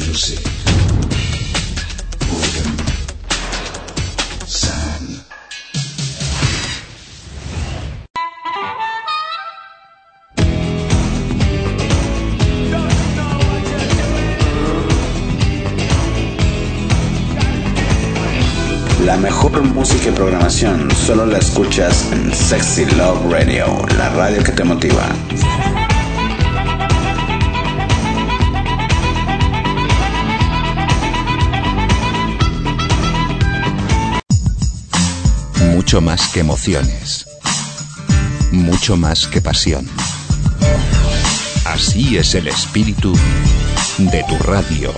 Music. Urban Sound. La mejor música y programación solo la escuchas en Sexy Love Radio, la radio que te motiva. Mucho más que emociones, mucho más que pasión. Así es el espíritu de tu radio.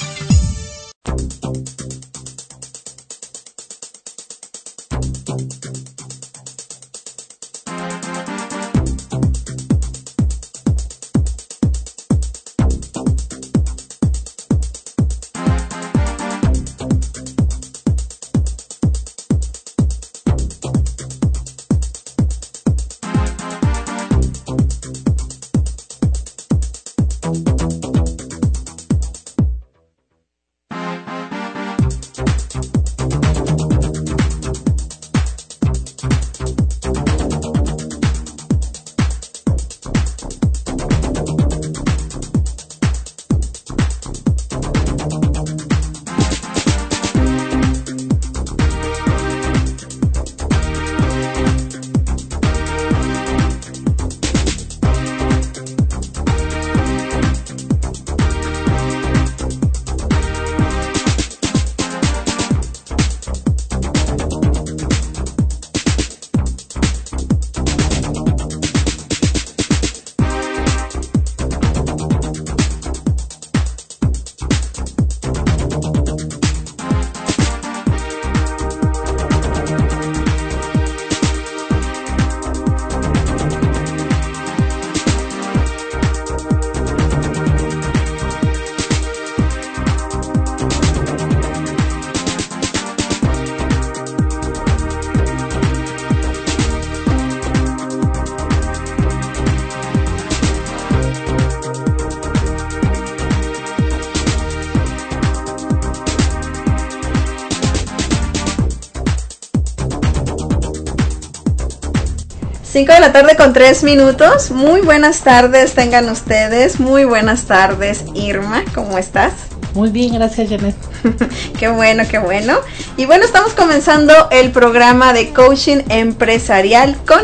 Cinco de la tarde con 3 minutos. Muy buenas tardes tengan ustedes. Muy buenas tardes, Irma, ¿cómo estás? Muy bien, gracias, Janet. Qué bueno, qué bueno. Y bueno, estamos comenzando el programa de coaching empresarial con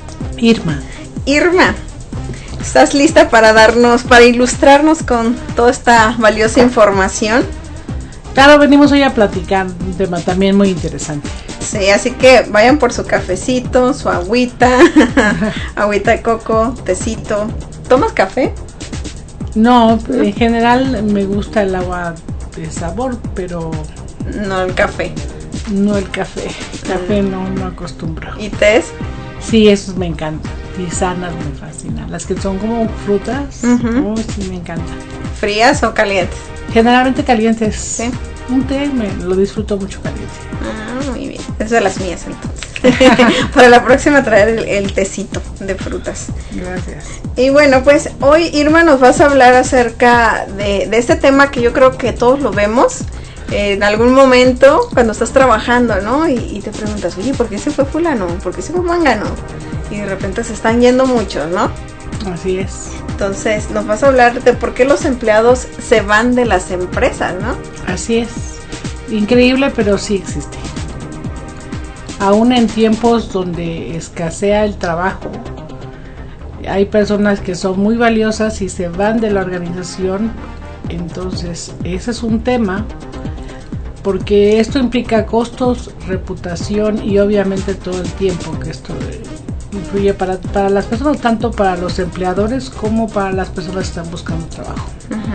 Irma. Irma, ¿estás lista para ilustrarnos con toda esta valiosa información? Claro, venimos hoy a platicar un tema también muy interesante. Sí, así que vayan por su cafecito, su agüita, agüita de coco, tecito. ¿Tomas café? No, en general me gusta el agua de sabor, pero... No el café. No el café. Café no acostumbro. ¿Y tés? Sí, esos me encantan. Tisanas me fascinan. Las que son como frutas, sí me encantan. ¿Frías o calientes? Generalmente calientes. Sí. Un té lo disfruto mucho caliente. Ah, muy bien. Es de las mías entonces. Para la próxima traer el tecito de frutas. Gracias. Y bueno, pues hoy, Irma, nos vas a hablar acerca de este tema que yo creo que todos lo vemos en algún momento cuando estás trabajando, ¿no? Y te preguntas, oye, ¿por qué se fue fulano? ¿Por qué se fue mangano? Y de repente se están yendo muchos, ¿no? Así es. Entonces, nos vas a hablar de por qué los empleados se van de las empresas, ¿no? Así es. Increíble, pero sí existe. Aún en tiempos donde escasea el trabajo, hay personas que son muy valiosas y se van de la organización. Entonces, ese es un tema, porque esto implica costos, reputación y obviamente todo el tiempo que esto influye para las personas, tanto para los empleadores como para las personas que están buscando trabajo.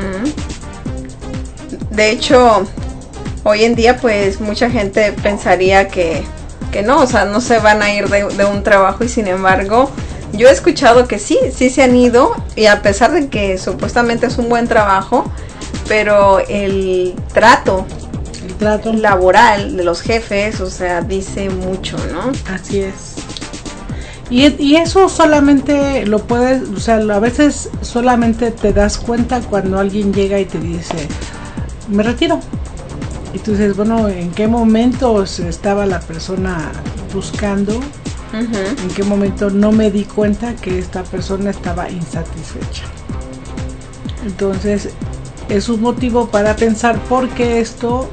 De hecho, hoy en día pues mucha gente pensaría que no, o sea, no se van a ir de un trabajo, y sin embargo yo he escuchado que sí se han ido, y a pesar de que supuestamente es un buen trabajo, pero el trato laboral de los jefes, o sea, dice mucho, ¿no? Así es. Y eso solamente lo puedes, o sea, a veces solamente te das cuenta cuando alguien llega y te dice, me retiro. Y tú dices, bueno, ¿en qué momento estaba la persona buscando? ¿En qué momento no me di cuenta que esta persona estaba insatisfecha? Entonces es un motivo para pensar por qué esto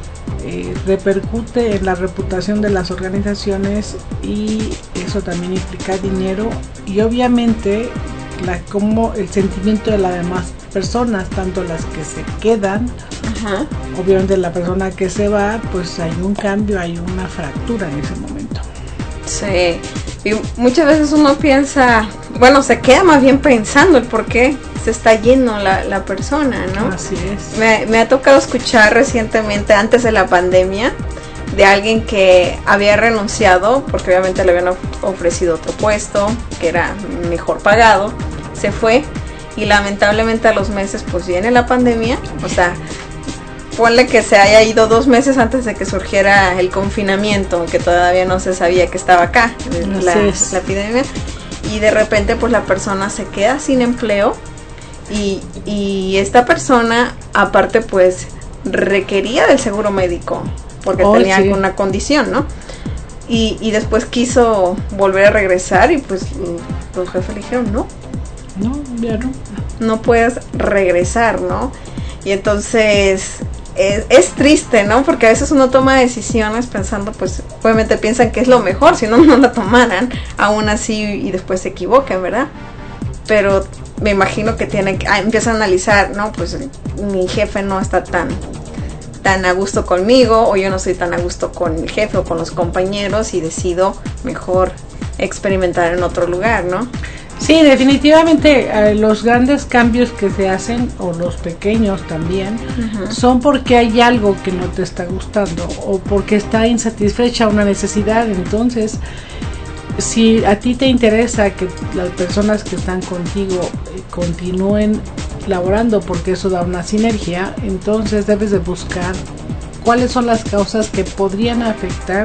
repercute en la reputación de las organizaciones, y eso también implica dinero y obviamente como el sentimiento de las demás personas, tanto las que se quedan, obviamente la persona que se va, pues hay un cambio, hay una fractura en ese momento. Sí, y muchas veces uno piensa, bueno, se queda más bien pensando el por qué se está yendo la persona, ¿no? Así es. Me ha tocado escuchar recientemente, antes de la pandemia, de alguien que había renunciado porque obviamente le habían ofrecido otro puesto que era mejor pagado, se fue y lamentablemente a los meses pues viene la pandemia. O sea, ponle que se haya ido 2 meses antes de que surgiera el confinamiento, que todavía no se sabía que estaba acá la epidemia, y de repente pues la persona se queda sin empleo y esta persona aparte pues requería del seguro médico porque tenía alguna condición, ¿no? Y después quiso volver a regresar y pues los jefes le dijeron no, ya no puedes regresar, ¿no? Y entonces es triste, ¿no? Porque a veces uno toma decisiones pensando, pues obviamente piensan que es lo mejor, si no la tomaran, aún así, y después se equivocan, ¿verdad? Pero me imagino que empieza a analizar, ¿no? Pues mi jefe no está tan a gusto conmigo, o yo no estoy tan a gusto con el jefe o con los compañeros, y decido mejor experimentar en otro lugar, ¿no? Sí, definitivamente los grandes cambios que se hacen, o los pequeños también, son porque hay algo que no te está gustando o porque está insatisfecha una necesidad. Entonces, si a ti te interesa que las personas que están contigo continúen laborando, porque eso da una sinergia, entonces debes de buscar cuáles son las causas que podrían afectar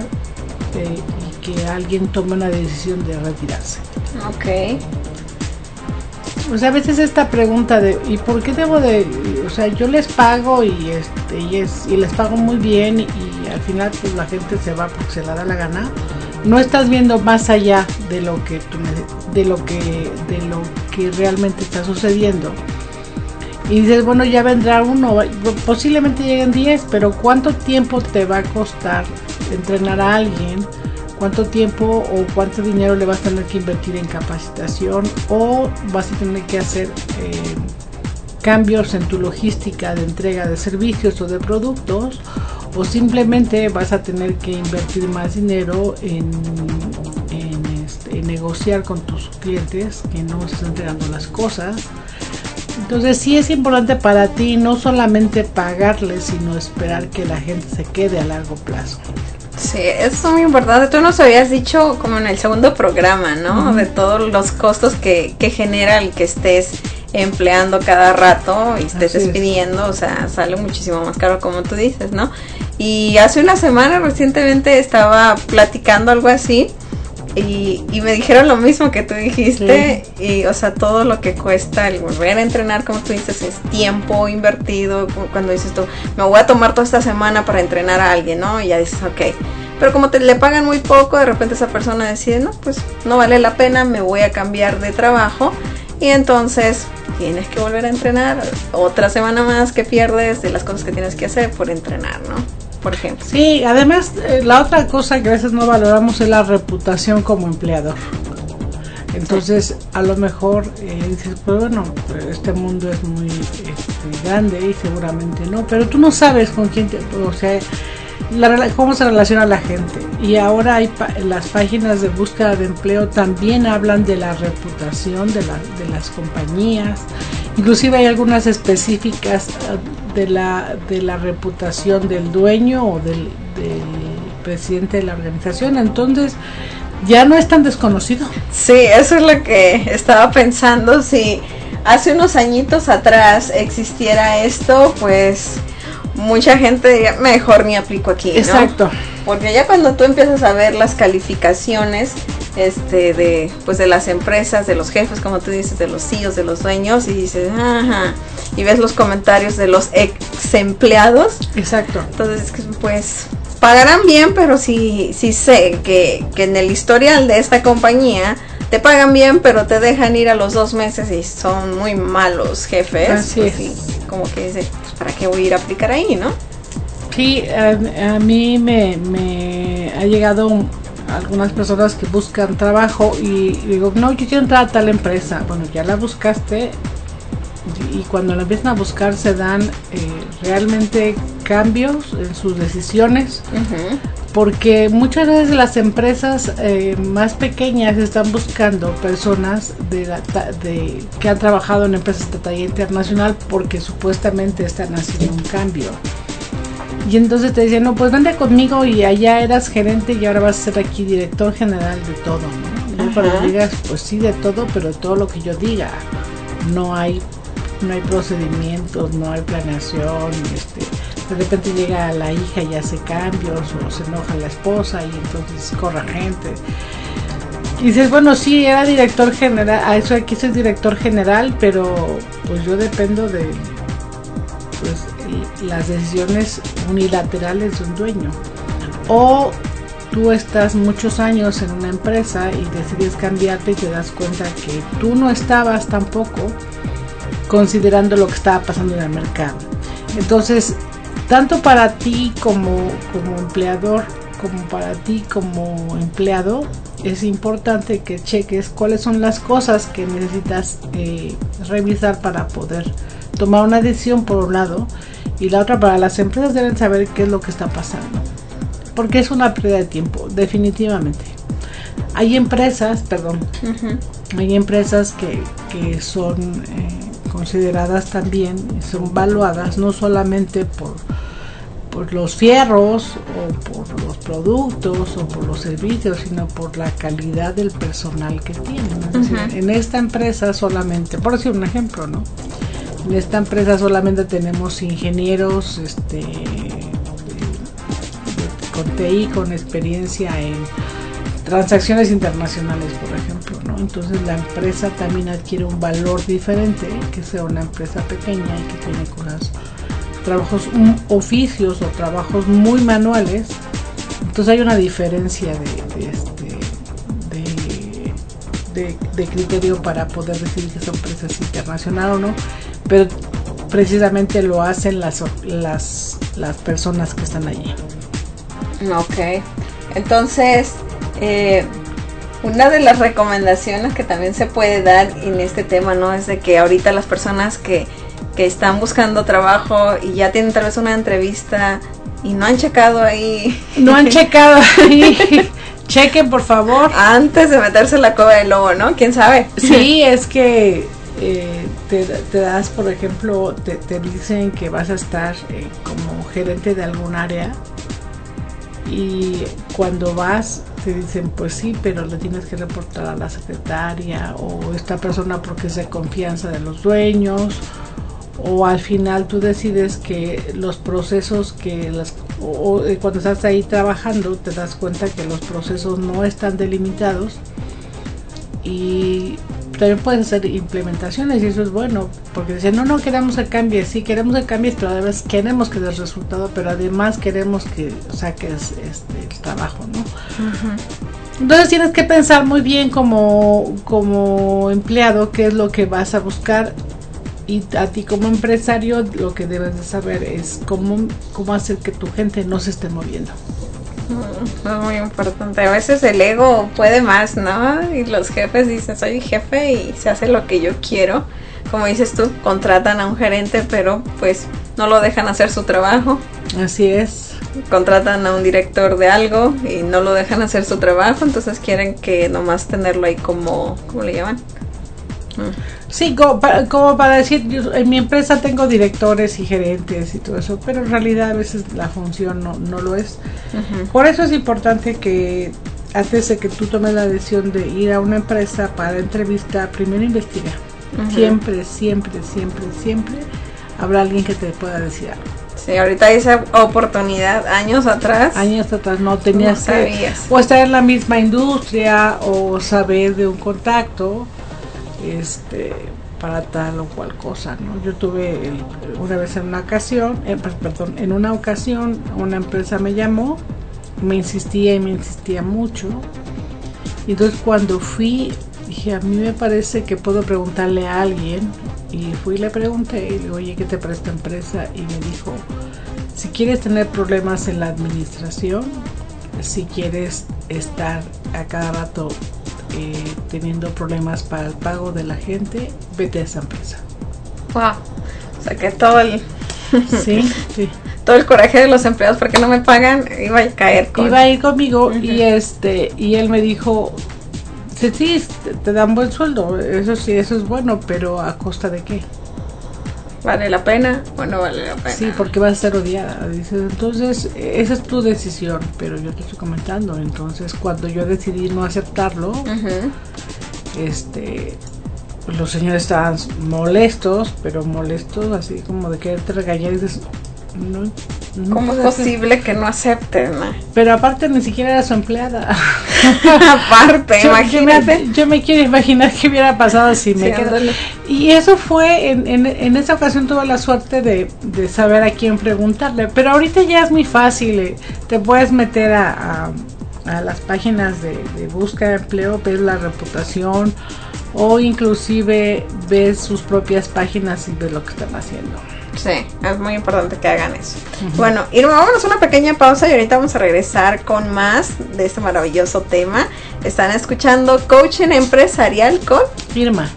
y que alguien tome una decisión de retirarse. Ok. O sea, a veces esta pregunta de ¿y por qué debo de...? O sea, yo les pago y les pago muy bien, y al final pues la gente se va porque se la da la gana. No estás viendo más allá de lo que realmente está sucediendo. Y dices, bueno, ya vendrá uno, posiblemente lleguen 10, pero ¿cuánto tiempo te va a costar entrenar a alguien? ¿Cuánto tiempo o cuánto dinero le vas a tener que invertir en capacitación? ¿O vas a tener que hacer cambios en tu logística de entrega de servicios o de productos? ¿O simplemente vas a tener que invertir más dinero en negociar con tus clientes que no estás entregando las cosas? Entonces sí es importante para ti no solamente pagarles, sino esperar que la gente se quede a largo plazo. Sí, eso es muy importante. Tú nos habías dicho como en el segundo programa, ¿no? De todos los costos que genera el que estés empleando cada rato y estés despidiendo, o sea, sale muchísimo más caro, como tú dices, ¿no? Y hace una semana recientemente estaba platicando algo así y me dijeron lo mismo que tú dijiste, y o sea, todo lo que cuesta el volver a entrenar, como tú dices, es tiempo invertido. Cuando dices tú, me voy a tomar toda esta semana para entrenar a alguien, ¿no? Y ya dices, ok, pero como le pagan muy poco, de repente esa persona decide, no, pues no vale la pena, me voy a cambiar de trabajo, y entonces tienes que volver a entrenar otra semana más que pierdes de las cosas que tienes que hacer por entrenar, ¿no? Por ejemplo. Sí, además la otra cosa que a veces no valoramos es la reputación como empleador. Entonces, a lo mejor dices, pues bueno, este mundo es muy grande y seguramente no, pero tú no sabes con quién o sea, cómo se relaciona la gente. Y ahora las páginas de búsqueda de empleo también hablan de la reputación de las compañías. Inclusive hay algunas específicas de la reputación del dueño o del presidente de la organización. Entonces ya no es tan desconocido. Sí, eso es lo que estaba pensando. Si hace unos añitos atrás existiera esto, pues mucha gente diría, mejor ni aplico aquí, ¿no? Exacto. Porque ya cuando tú empiezas a ver las calificaciones, de las empresas, de los jefes, como tú dices, de los CEOs, de los dueños, y dices, ajá, y ves los comentarios de los ex empleados. Exacto. Entonces, pues pagarán bien, pero sí sé que en el historial de esta compañía te pagan bien, pero te dejan ir a los 2 meses y son muy malos jefes. Así pues, es. sí, como que dices, pues, ¿para qué voy a ir a aplicar ahí, no? Sí, a mí me ha llegado algunas personas que buscan trabajo y digo, no, yo quiero entrar a tal empresa. Bueno, ya la buscaste, y cuando la empiezan a buscar se dan realmente cambios en sus decisiones, porque muchas veces las empresas más pequeñas están buscando personas que han trabajado en empresas de talla internacional porque supuestamente están haciendo un cambio. Y entonces te dicen, no, pues vente conmigo, y allá eras gerente y ahora vas a ser aquí director general de todo, ¿no? Y para que digas, pues sí, de todo, pero de todo lo que yo diga. No hay procedimientos, no hay planeación, de repente llega la hija y hace cambios, o se enoja la esposa y entonces corre gente. Y dices, bueno, sí, era director general, eso aquí soy director general, pero pues yo dependo de las decisiones unilaterales de un dueño. O tú estás muchos años en una empresa y decides cambiarte y te das cuenta que tú no estabas tampoco considerando lo que estaba pasando en el mercado. Entonces, tanto para ti como empleador, como para ti como empleado, es importante que cheques cuáles son las cosas que necesitas revisar para poder tomar una decisión, por un lado, y la otra, para las empresas deben saber qué es lo que está pasando, porque es una pérdida de tiempo, definitivamente. Hay empresas, hay empresas que son consideradas también, son valuadas no solamente por los fierros o por los productos o por los servicios, sino por la calidad del personal que tienen. Es decir, en esta empresa solamente, por decir un ejemplo, ¿no? En esta empresa solamente tenemos ingenieros con TI, con experiencia en transacciones internacionales, por ejemplo, ¿no? Entonces la empresa también adquiere un valor diferente que sea una empresa pequeña y que tiene trabajos, oficios o trabajos muy manuales. Entonces hay una diferencia de criterio para poder decir que esa empresa es internacional o no, pero precisamente lo hacen las personas que están allí. Ok, entonces una de las recomendaciones que también se puede dar en este tema, ¿no? Es de que ahorita las personas que están buscando trabajo y ya tienen tal vez una entrevista y no han checado ahí. Chequen, por favor. Antes de meterse en la cueva del lobo, ¿no? ¿Quién sabe? Sí, es que te das, por ejemplo, te dicen que vas a estar como gerente de algún área, y cuando vas te dicen, pues sí, pero le tienes que reportar a la secretaria o esta persona porque es de confianza de los dueños, o al final tú decides que los procesos cuando estás ahí trabajando te das cuenta que los procesos no están delimitados, y también pueden hacer implementaciones, y eso es bueno, porque dicen, no queremos que cambies, sí queremos que cambies, pero además queremos que des resultado, pero además queremos que saques el trabajo, ¿no? Entonces tienes que pensar muy bien como empleado qué es lo que vas a buscar, y a ti como empresario lo que debes de saber es cómo hacer que tu gente no se esté moviendo. Es muy importante. A veces el ego puede más, ¿no? Y los jefes dicen, soy jefe y se hace lo que yo quiero. Como dices tú, contratan a un gerente, pero pues no lo dejan hacer su trabajo. Así es. Contratan a un director de algo y no lo dejan hacer su trabajo, entonces quieren que nomás tenerlo ahí como, ¿cómo le llaman? Sí, como para decir, yo en mi empresa tengo directores y gerentes y todo eso, pero en realidad a veces la función no lo es. Por eso es importante que antes de que tú tomes la decisión de ir a una empresa para entrevista, primero investiga. Siempre habrá alguien que te pueda decir algo. Sí, ahorita hay esa oportunidad, años atrás no tenías que o estar en la misma industria o saber de un contacto para tal o cual cosa, ¿no? Yo tuve una vez en una ocasión una empresa me llamó, me insistía mucho, y entonces cuando fui dije, a mí me parece que puedo preguntarle a alguien, y fui y le pregunté y le digo, oye, ¿qué te parece esta empresa? Y me dijo, si quieres tener problemas en la administración, si quieres estar a cada rato teniendo problemas para el pago de la gente, vete a esa empresa. Wow, o sea que todo el sí. todo el coraje de los empleados porque no me pagan iba a caer iba a ir conmigo. Uh-huh. Y él me dijo, sí, te dan buen sueldo, eso sí, eso es bueno, pero ¿a costa de qué? ¿Vale la pena o no vale la pena? Sí, porque vas a ser odiada. Dices, entonces, esa es tu decisión, pero yo te estoy comentando. Entonces, cuando yo decidí no aceptarlo, uh-huh, los señores estaban molestos, pero molestos así como de quererte regañar, y dices, no ¿cómo es posible que no acepten? ¿No? Pero aparte ni siquiera era su empleada. Aparte, imagínate. Yo me quiero imaginar qué hubiera pasado si me quedo. Y eso fue, en esa ocasión tuve la suerte de saber a quién preguntarle. Pero ahorita ya es muy fácil. Te puedes meter a las páginas de búsqueda de empleo, ves la reputación, o inclusive ves sus propias páginas y ves lo que están haciendo. Sí, es muy importante que hagan eso. Uh-huh. Bueno, Irma, vámonos a una pequeña pausa y ahorita vamos a regresar con más de este maravilloso tema. Están escuchando Coaching Empresarial con Irma.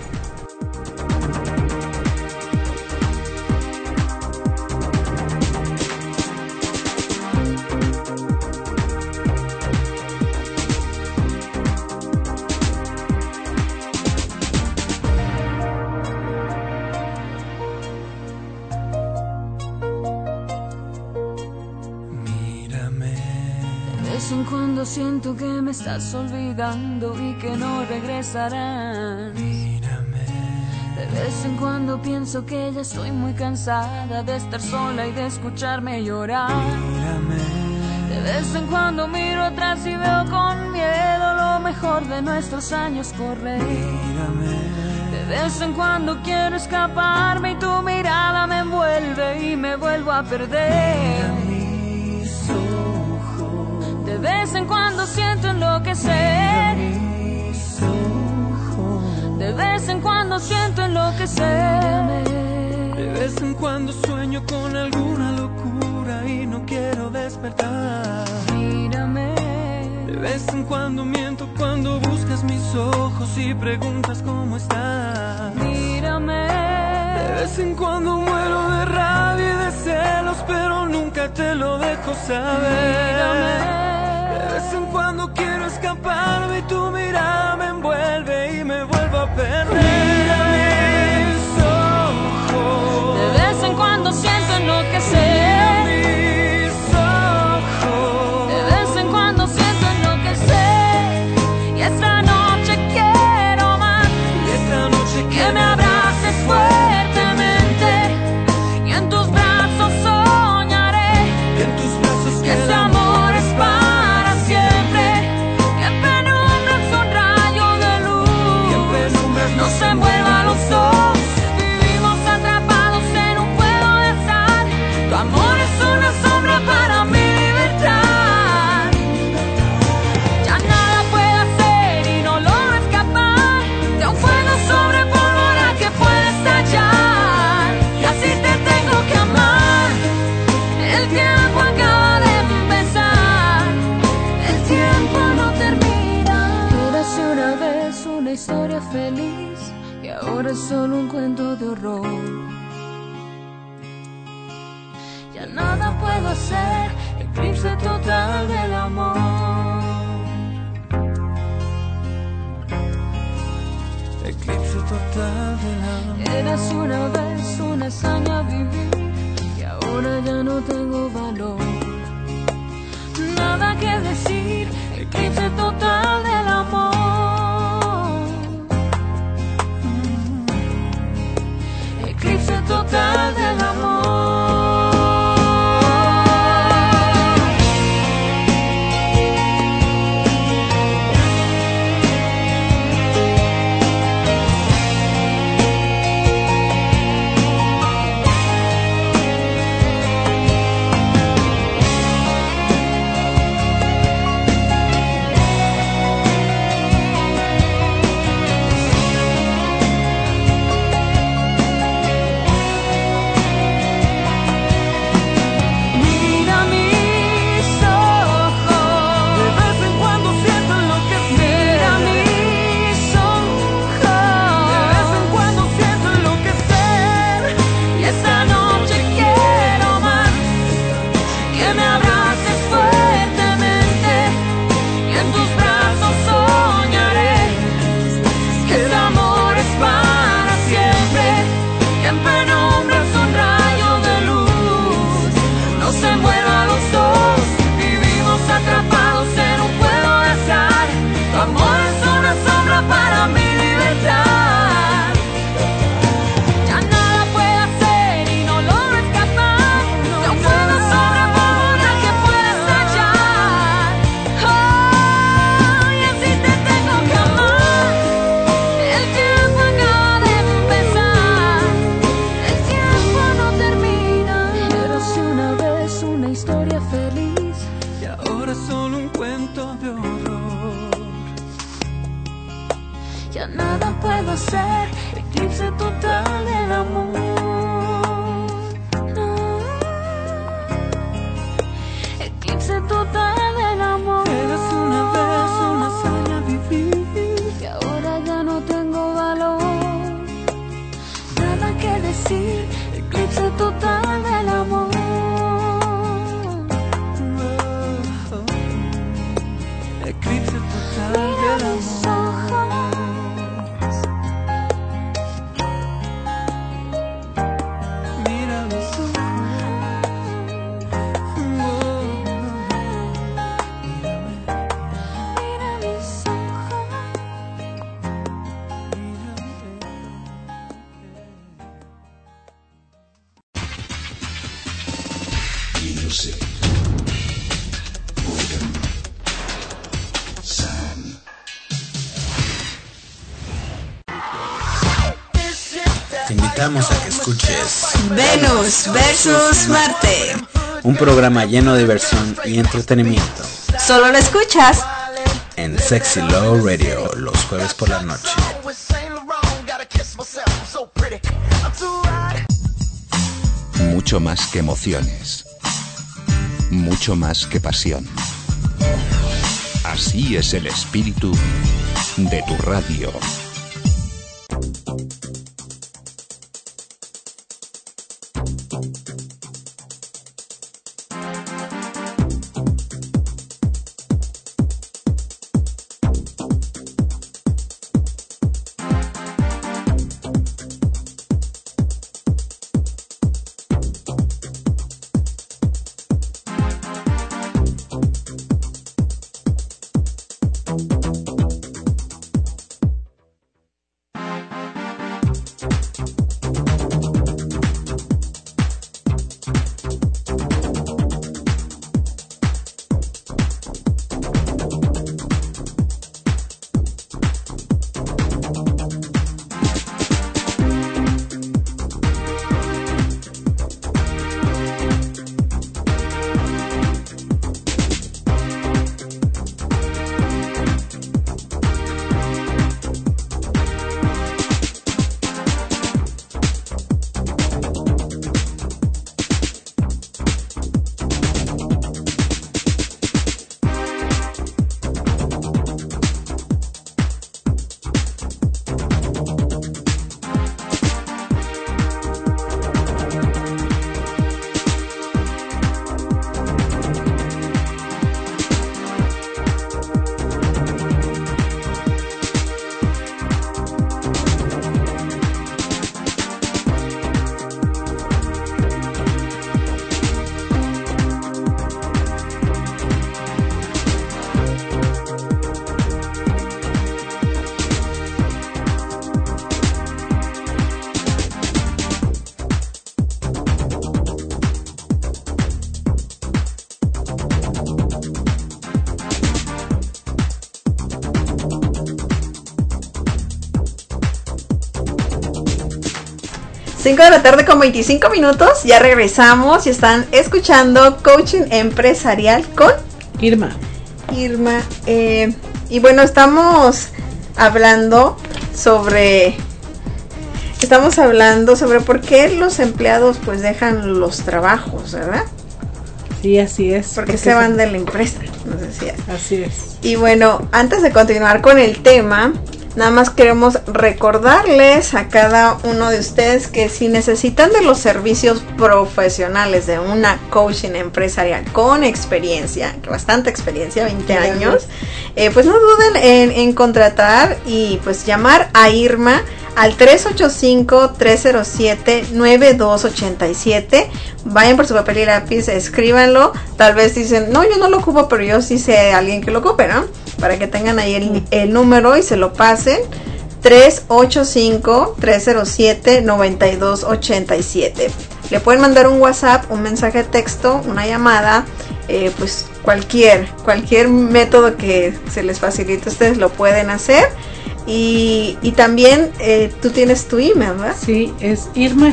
Siento que me estás olvidando y que no regresarás. Mírame. De vez en cuando pienso que ya estoy muy cansada de estar sola y de escucharme llorar. Mírame. De vez en cuando miro atrás y veo con miedo lo mejor de nuestros años correr. Mírame. De vez en cuando quiero escaparme y tu mirada me envuelve y me vuelvo a perder. De vez en cuando siento enloquecer. De vez en cuando siento enloquecer. De vez en cuando sueño con alguna locura y no quiero despertar. Mírame. De vez en cuando miento cuando buscas mis ojos y preguntas cómo estás. Mírame. De vez en cuando muero de rabia y de celos, pero nunca te lo dejo saber. Mírame. De vez en cuando quiero escaparme y tu mirada me envuelve y me vuelvo a perder. Mira mis ojos. De vez en cuando siento enloquecer. Mira mis ojos. De vez en cuando siento enloquecer. Y esta noche quiero más. Y esta noche que me abraces fuertemente. Y en tus brazos soñaré. Y en tus brazos que este amor es para siempre. Que en penumbra es un rayo de luz. Y en penumbra no se envuelvan los dos. Vivimos atrapados en un juego de azar. Tu amor es una sombra para mi libertad. Ya nada puedo hacer y no logro escapar de un fuego sobre pólvora que puede estallar. Y así te tengo que amar. El tiempo acaba de empezar. El tiempo no termina. Érase una vez una historia feliz y ahora es solo un cuento de horror. Ya nada puedo hacer, eclipse total del amor. eclipse total del amor. Eras una vez una hazaña vivir y ahora ya no tengo valor. Nada que decir, eclipse total del amor. Eclipse total del amor. Music. Boredom. Sound. Te invitamos a que escuches Venus versus Marte. un programa lleno de diversión y entretenimiento Solo lo escuchas en Sexy Love Radio los jueves por la noche. Mucho más que emociones. Mucho más que pasión. Así es el espíritu de tu radio. Cinco de la tarde con 25 minutos. Ya regresamos y están escuchando Coaching Empresarial con Irma. Y bueno, estamos hablando sobre por qué los empleados pues dejan los trabajos, ¿verdad? Sí, así es. Porque se van de la empresa, nos decías. Así es. Y bueno, antes de continuar con el tema, nada más queremos recordarles a cada uno de ustedes que si necesitan de los servicios profesionales de una coaching empresarial con experiencia, bastante experiencia, 20 años, pues no duden en contratar y pues llamar a Irma al 385-307-9287. Vayan por su papel y lápiz, escríbanlo. Tal vez dicen, no, yo no lo ocupo, pero yo sí sé a alguien que lo ocupe, ¿no? Para que tengan ahí el número y se lo pasen. 385-307-9287. Le pueden mandar un WhatsApp, un mensaje de texto, una llamada, pues cualquier método que se les facilite, ustedes lo pueden hacer. Y también tú tienes tu email, ¿verdad? Sí, es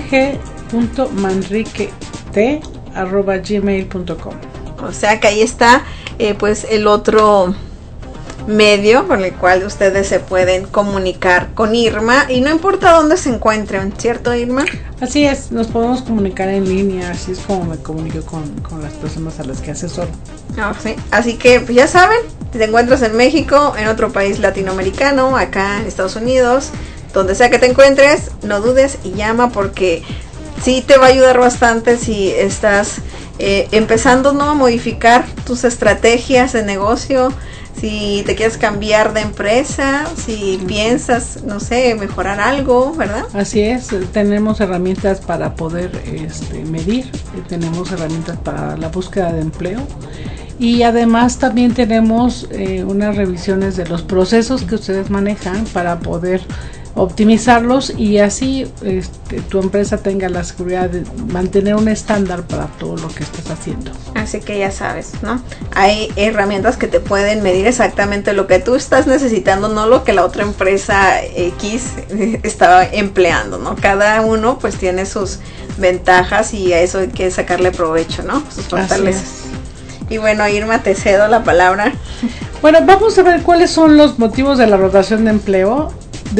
irmag.manriquet@gmail.com. O sea que ahí está pues el otro medio con el cual ustedes se pueden comunicar con Irma y no importa dónde se encuentren, ¿cierto, Irma? Así es, nos podemos comunicar en línea, así es como me comunico con las personas a las que asesoro. Sí. Así que pues ya saben, si te encuentras en México, en otro país latinoamericano, acá en Estados Unidos, donde sea que te encuentres, no dudes y llama porque sí te va a ayudar bastante si estás empezando, ¿no?, a modificar tus estrategias de negocio. Si te quieres cambiar de empresa, si piensas, no sé, mejorar algo, ¿verdad? Así es, tenemos herramientas para poder medir, tenemos herramientas para la búsqueda de empleo y además también tenemos unas revisiones de los procesos que ustedes manejan para poder optimizarlos y así tu empresa tenga la seguridad de mantener un estándar para todo lo que estás haciendo. Así que ya sabes, ¿no? Hay herramientas que te pueden medir exactamente lo que tú estás necesitando, no lo que la otra empresa X estaba empleando, ¿no? Cada uno pues tiene sus ventajas y a eso hay que sacarle provecho, ¿no? Sus fortalezas. Y bueno, Irma, te cedo la palabra. Bueno, vamos a ver cuáles son los motivos de la rotación de empleados,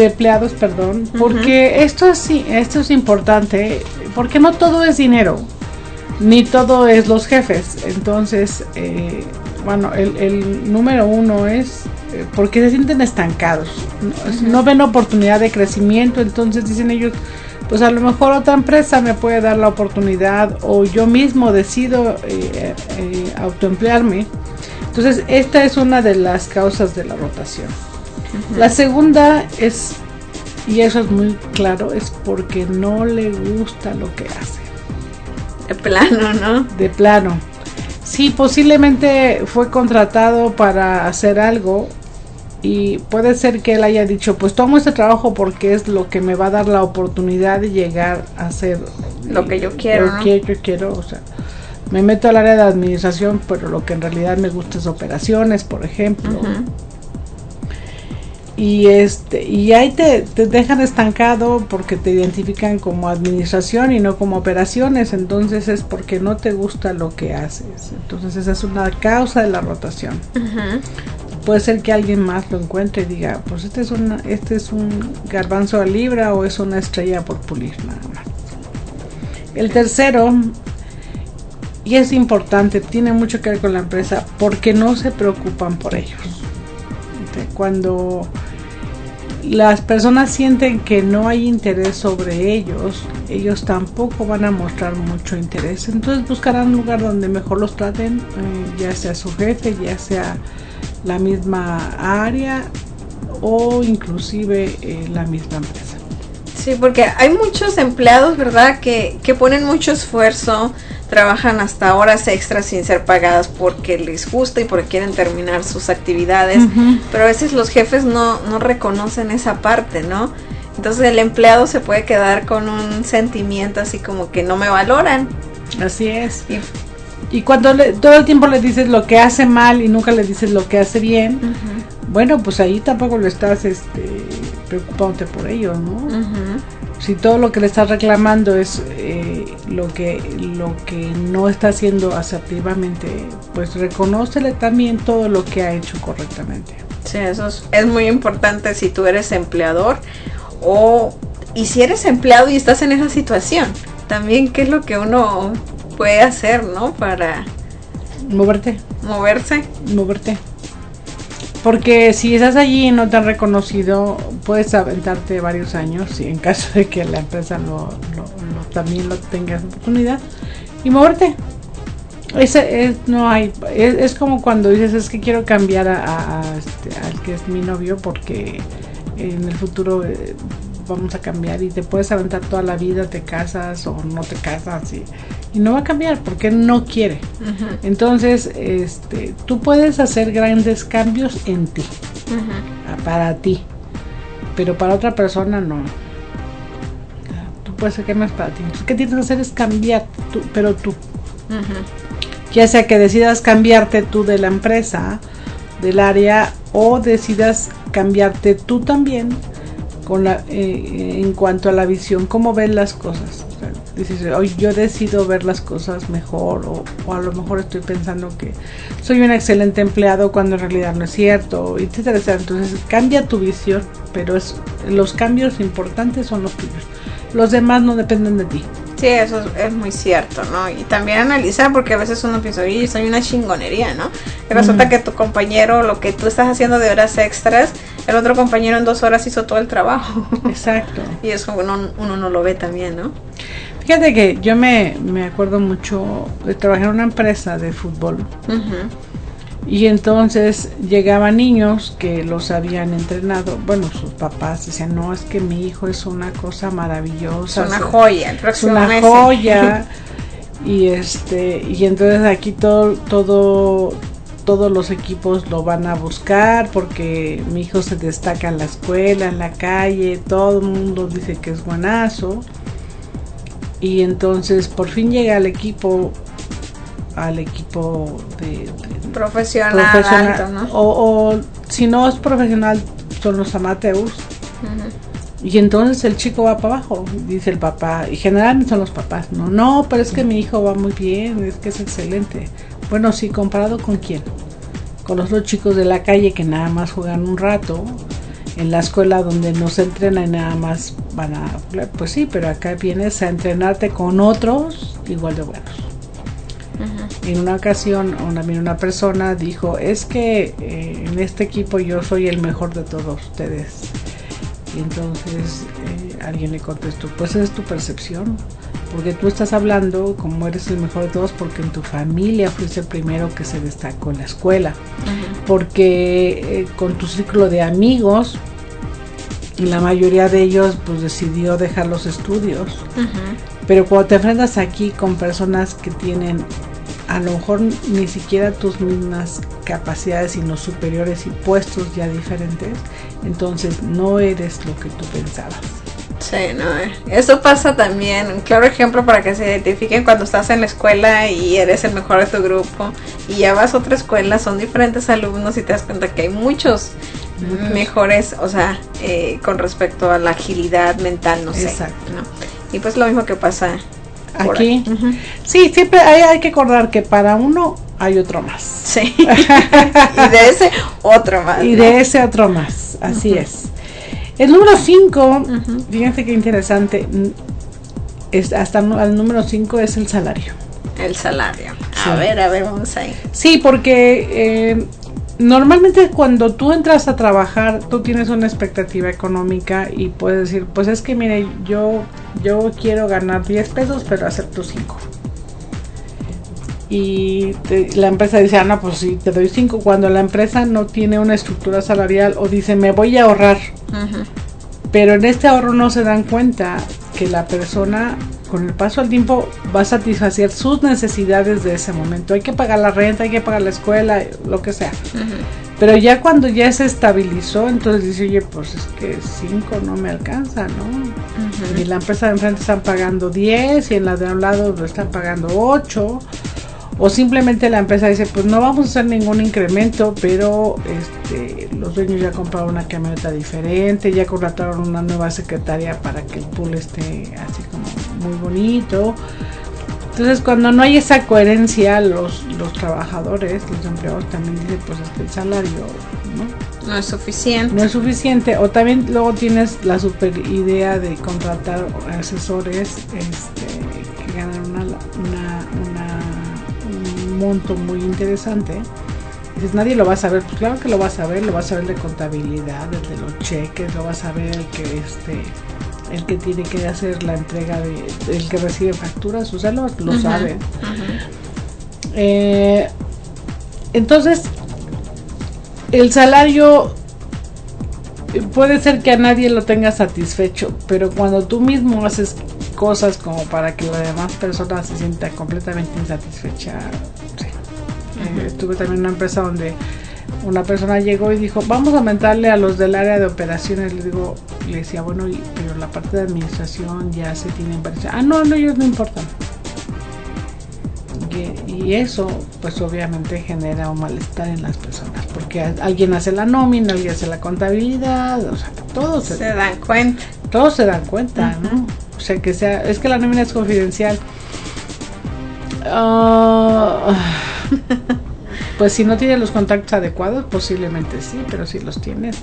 porque esto es importante, porque no todo es dinero, ni todo es los jefes. Entonces, bueno, el número uno es porque se sienten estancados, no ven oportunidad de crecimiento. Entonces dicen ellos, pues a lo mejor otra empresa me puede dar la oportunidad, o yo mismo decido autoemplearme. Entonces esta es una de las causas de la rotación. La segunda es, y eso es muy claro, es porque no le gusta lo que hace. De plano, ¿no? De plano. Sí, posiblemente fue contratado para hacer algo y puede ser que él haya dicho, pues tomo este trabajo porque es lo que me va a dar la oportunidad de llegar a hacer lo que yo quiero, lo que yo quiero. O sea, me meto al área de administración, pero lo que en realidad me gusta es operaciones, por ejemplo. Y ahí te dejan estancado porque te identifican como administración y no como operaciones. Entonces es porque no te gusta lo que haces. Entonces esa es una causa de la rotación. Puede ser que alguien más lo encuentre y diga, pues este es un garbanzo a libra o es una estrella por pulir, nada más. El tercero, y es importante, tiene mucho que ver con la empresa, porque no se preocupan por ellos. Cuando las personas sienten que no hay interés sobre ellos, ellos tampoco van a mostrar mucho interés. Entonces buscarán un lugar donde mejor los traten, ya sea su jefe, ya sea la misma área o inclusive la misma empresa. Sí, porque hay muchos empleados, ¿verdad?, que ponen mucho esfuerzo, trabajan hasta horas extras sin ser pagadas porque les gusta y porque quieren terminar sus actividades, pero a veces los jefes no reconocen esa parte, ¿no? Entonces el empleado se puede quedar con un sentimiento así como que no me valoran. Así es. Y cuando todo el tiempo le dices lo que hace mal y nunca le dices lo que hace bien, bueno, pues ahí tampoco lo estás preocupándote por ello, ¿no? Si todo lo que le estás reclamando es lo que no está haciendo asertivamente, pues reconócele también todo lo que ha hecho correctamente. Sí, eso es muy importante si tú eres empleador y si eres empleado y estás en esa situación, también qué es lo que uno puede hacer, ¿no? Para moverse. Porque si estás allí y no te han reconocido, puedes aventarte varios años, y en caso de que la empresa también lo tenga esa oportunidad, y moverte. Es como cuando dices, es que quiero cambiar al que es mi novio porque en el futuro vamos a cambiar, y te puedes aventar toda la vida, te casas o no te casas y no va a cambiar porque no quiere. Entonces tú puedes hacer grandes cambios en ti, para ti, pero para otra persona no. Tú puedes hacer cambios para ti. Entonces, ¿qué tienes que hacer? Es cambiar pero tú. Ya sea que decidas cambiarte tú de la empresa, del área, o decidas cambiarte tú también en cuanto a la visión, cómo ves las cosas. O sea, dices, hoy yo decido ver las cosas mejor, o a lo mejor estoy pensando que soy un excelente empleado cuando en realidad no es cierto, etcétera, etcétera. Entonces cambia tu visión, pero los cambios importantes son los tuyos. Los demás no dependen de ti. Sí, eso es muy cierto, ¿no? Y también analizar, porque a veces uno piensa, oye, soy una chingonería, ¿no? Y resulta que tu compañero, lo que tú estás haciendo de horas extras, el otro compañero en 2 horas hizo todo el trabajo. Exacto. Y eso uno no lo ve también, ¿no? Fíjate que yo me acuerdo mucho de trabajar en una empresa de fútbol. Y entonces llegaban niños que los habían entrenado. Bueno, sus papás decían, no, es que mi hijo es una cosa maravillosa. Es una joya, el próximo mes. Es una joya. Y entonces aquí todo todos los equipos lo van a buscar porque mi hijo se destaca en la escuela, en la calle, todo el mundo dice que es buenazo. Y entonces por fin llega al equipo de profesional alto, ¿no? O si no es profesional, son los amateurs. Y entonces el chico va para abajo, dice el papá, y generalmente son los papás, no, pero es que mi hijo va muy bien, es que es excelente. Bueno, sí, ¿comparado con quién? Con los otros chicos de la calle que nada más juegan un rato, en la escuela donde no se entrenan y nada más van a jugar. Pues sí, pero acá vienes a entrenarte con otros igual de buenos. En una ocasión, una persona dijo, es que en este equipo yo soy el mejor de todos ustedes. Y entonces alguien le contestó, pues esa es tu percepción, porque tú estás hablando como eres el mejor de todos porque en tu familia fuiste el primero que se destacó en la escuela, porque con tu círculo de amigos, la mayoría de ellos pues decidió dejar los estudios, pero cuando te enfrentas aquí con personas que tienen a lo mejor ni siquiera tus mismas capacidades sino superiores y puestos ya diferentes, entonces no eres lo que tú pensabas. Sí, no, eso pasa también, un claro ejemplo para que se identifiquen cuando estás en la escuela y eres el mejor de tu grupo y ya vas a otra escuela, son diferentes alumnos y te das cuenta que hay muchos mejores, o sea, con respecto a la agilidad mental, no sé. Exacto. ¿No? Y pues lo mismo que pasa aquí. Sí, siempre hay que acordar que para uno hay otro más. Sí. Y de ese otro más. Y de ese otro más, así es. El número 5, fíjense qué interesante, hasta el número 5 es el salario. El salario. Sí. A ver, vamos ahí. Sí, porque normalmente cuando tú entras a trabajar, tú tienes una expectativa económica y puedes decir, pues es que mire, yo quiero ganar 10 pesos, pero acepto 5. Y la empresa dice, no, pues sí, te doy 5. Cuando la empresa no tiene una estructura salarial o dice, me voy a ahorrar. Pero en este ahorro no se dan cuenta que la persona, con el paso del tiempo, va a satisfacer sus necesidades de ese momento. Hay que pagar la renta, hay que pagar la escuela, lo que sea. Pero ya cuando ya se estabilizó, entonces dice, oye, pues es que 5 no me alcanza, ¿no? Y la empresa de enfrente están pagando 10 y en la de un lado lo están pagando 8. O simplemente la empresa dice, pues no vamos a hacer ningún incremento, pero los dueños ya compraron una camioneta diferente, ya contrataron una nueva secretaria para que el pool esté así como muy bonito. Entonces cuando no hay esa coherencia, los trabajadores, los empleados también dicen, pues es que el salario no es suficiente. No es suficiente. O también luego tienes la super idea de contratar asesores que ganan un monto muy interesante. Dices, nadie lo va a saber. Pues claro que lo vas a ver, de contabilidad, de los cheques, lo vas a ver el que tiene que hacer la entrega el que recibe facturas, o sea, lo sabe. Entonces, el salario puede ser que a nadie lo tenga satisfecho, pero cuando tú mismo haces cosas como para que la demás persona se sienta completamente insatisfecha, sí. Estuve también en una empresa donde una persona llegó y dijo, vamos a aumentarle a los del área de operaciones. Le decía, bueno, pero la parte de administración ya se tiene inversión. No, ellos no importan. Y eso, pues obviamente genera un malestar en las personas, porque alguien hace la nómina, alguien hace la contabilidad, o sea, todos se dan cuenta. Todos se dan cuenta, ¿no? O sea, es que la nómina es confidencial. Pues si no tienes los contactos adecuados, posiblemente sí, pero si los tienes.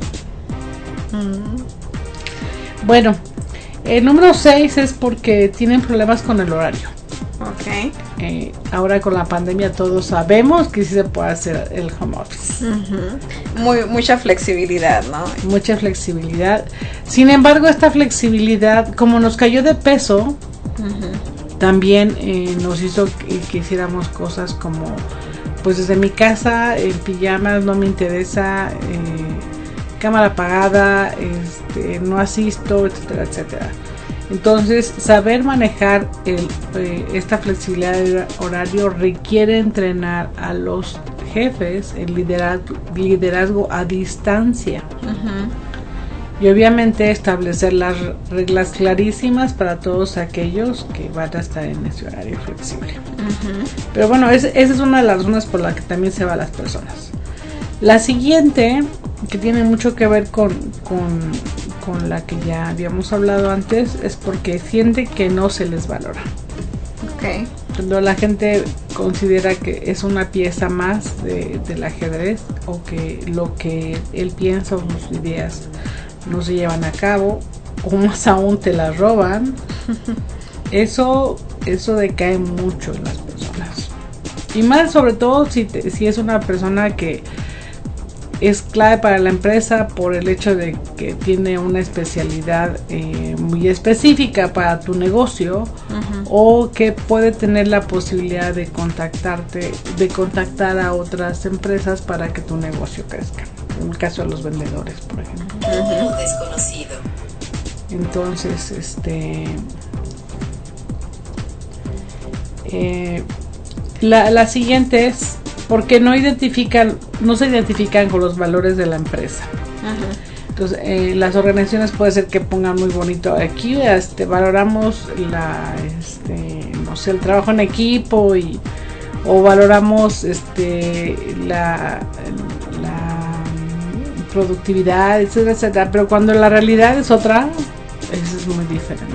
Bueno, el número 6 es porque tienen problemas con el horario. Ok. Ahora con la pandemia todos sabemos que sí se puede hacer el home office. Mucha flexibilidad, ¿no? Mucha flexibilidad. Sin embargo, esta flexibilidad, como nos cayó de peso, también nos hizo que hiciéramos cosas como, pues desde mi casa, en pijamas, no me interesa, cámara apagada, no asisto, etcétera, etcétera. Entonces, saber manejar esta flexibilidad de horario requiere entrenar a los jefes el liderazgo a distancia. Ujú. Y obviamente establecer las reglas clarísimas para todos aquellos que van a estar en ese horario flexible. Ujú. Pero bueno, esa es una de las razones por la que también se van las personas. La siguiente, que tiene mucho que ver con la que ya habíamos hablado antes, es porque siente que no se les valora. Ok. Cuando la gente considera que es una pieza más del ajedrez, o que lo que él piensa o sus ideas no se llevan a cabo, o más aún te las roban, eso decae mucho en las personas. Y más sobre todo si es una persona que es clave para la empresa por el hecho de que tiene una especialidad muy específica para tu negocio. Ujú. O que puede tener la posibilidad de contactar a otras empresas para que tu negocio crezca. En el caso de los vendedores, por ejemplo. Ujú. Desconocido. Entonces, la siguiente es porque no se identifican con los valores de la empresa. Ujú. Entonces, las organizaciones puede ser que pongan muy bonito aquí, valoramos no sé, el trabajo en equipo o valoramos la productividad, etcétera, etcétera, pero cuando la realidad es otra, eso es muy diferente.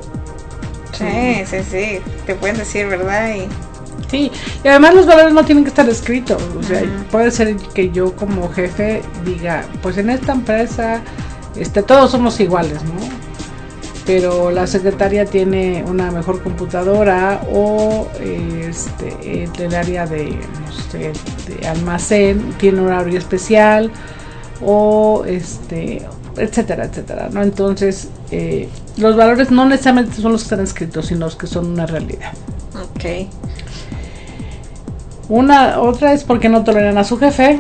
Sí, te pueden decir, ¿verdad? Sí, y además los valores no tienen que estar escritos, o sea, Ujú. puede ser que yo como jefe diga, pues en esta empresa todos somos iguales, ¿no? Pero la secretaria tiene una mejor computadora, o el área de, no sé, de almacén tiene un horario especial, o etcétera, etcétera, ¿no? Entonces, los valores no necesariamente son los que están escritos, sino los que son una realidad. Ok. Otra es porque no toleran a su jefe,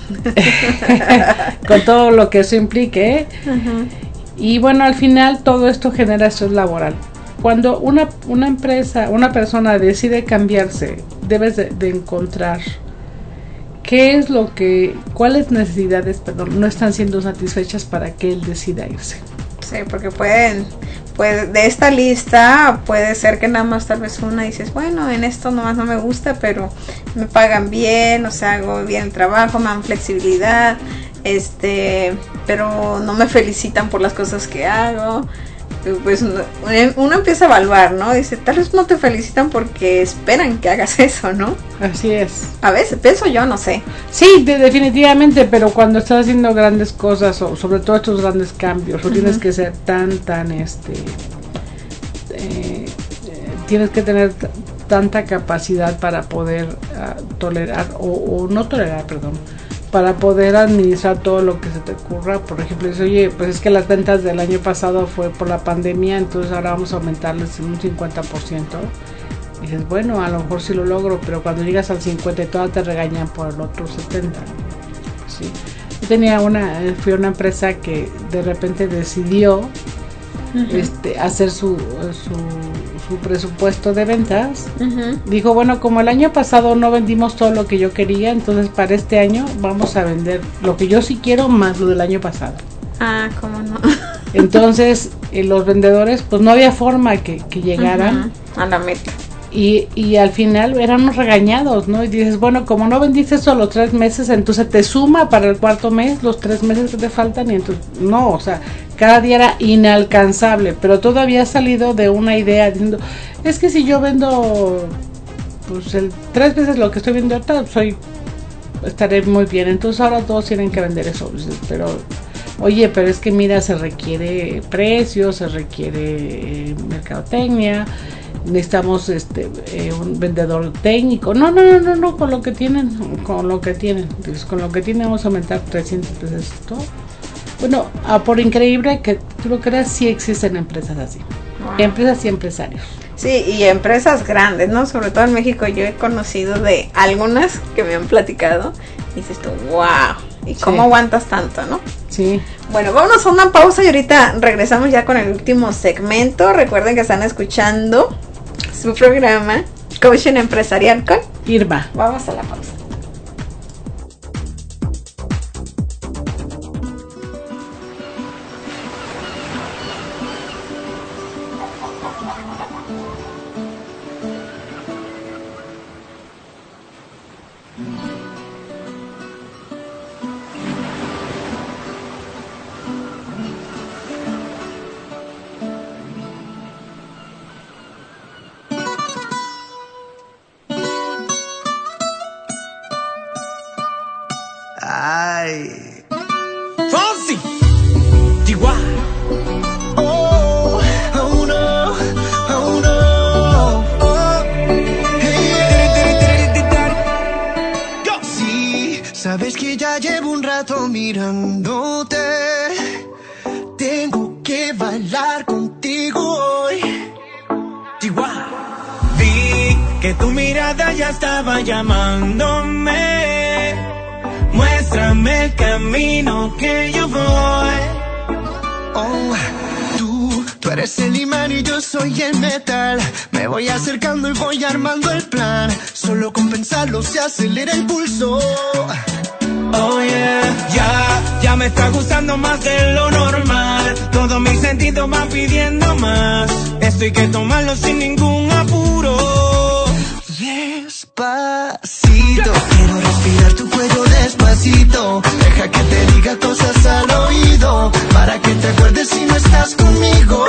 con todo lo que eso implique. Ujú. Y bueno, al final todo esto genera estrés laboral. Cuando una empresa, una persona decide cambiarse, debes de encontrar cuáles necesidades, no están siendo satisfechas para que él decida irse. Sí, porque de esta lista puede ser que nada más tal vez una dices, bueno, en esto nomás no me gusta, pero me pagan bien, o sea, hago bien el trabajo, me dan flexibilidad, pero no me felicitan por las cosas que hago. Pues uno empieza a evaluar, ¿no? Dice, tal vez no te felicitan porque esperan que hagas eso, ¿no? Así es. A veces, pienso yo, no sé. Sí, definitivamente, pero cuando estás haciendo grandes cosas, o sobre todo estos grandes cambios, o tienes que ser tienes que tener tanta capacidad para poder tolerar, o no tolerar, perdón, para poder administrar todo lo que se te ocurra. Por ejemplo, dice, oye, pues es que las ventas del año pasado fue por la pandemia, entonces ahora vamos a aumentarles en un 50%. Y dices, bueno, a lo mejor sí lo logro, pero cuando llegas al 50 y todas te regañan por el otro 70. Sí. Yo fui a una empresa que de repente decidió hacer su presupuesto de ventas. Uh-huh. Dijo, bueno, como el año pasado no vendimos todo lo que yo quería, entonces para este año vamos a vender lo que yo sí quiero más lo del año pasado. Ah, cómo no. Entonces los vendedores, pues no había forma que llegaran a la meta. Y al final éramos regañados, ¿no? Y dices, bueno, como no vendiste eso los 3 meses, entonces te suma para el cuarto mes los 3 meses que te faltan, y entonces, no, o sea, cada día era inalcanzable, pero todo había salido de una idea diciendo, es que si yo vendo pues 3 veces lo que estoy vendiendo ahorita, estaré muy bien, entonces ahora todos tienen que vender eso, pero oye, pero es que mira, se requiere precio, se requiere mercadotecnia, necesitamos un vendedor técnico. No, con lo que tienen. Entonces, con lo que tienen vamos a aumentar 300 pesos todo. Bueno, por increíble que tú lo creas, sí existen empresas así. Wow. Empresas y empresarios. Sí, y empresas grandes, ¿no? Sobre todo en México yo he conocido de algunas que me han platicado. Y dices tú, wow, ¿y cómo aguantas tanto, no? Sí. Bueno, vámonos a una pausa y ahorita regresamos ya con el último segmento. Recuerden que están escuchando su programa Coaching Empresarial con Irma. Vamos a la pausa. Ay. Fonsi. Chihuahua. Oh, oh no, oh no. Oh. Hey. Sí, sabes que ya llevo un rato mirándote. Tengo que bailar contigo hoy. Chihuahua. Vi que tu mirada ya estaba llamándome. Muéstrame el camino que yo voy. Oh, tú eres el imán y yo soy el metal. Me voy acercando y voy armando el plan. Solo con pensarlo se acelera el pulso. Oh yeah, ya me está gustando más de lo normal. Todos mis sentidos van pidiendo más. Esto hay que tomarlo sin ningún apuro. Despacito, quiero respirar tu cuello despacito. Deja que te diga cosas al oído, para que te acuerdes si no estás conmigo.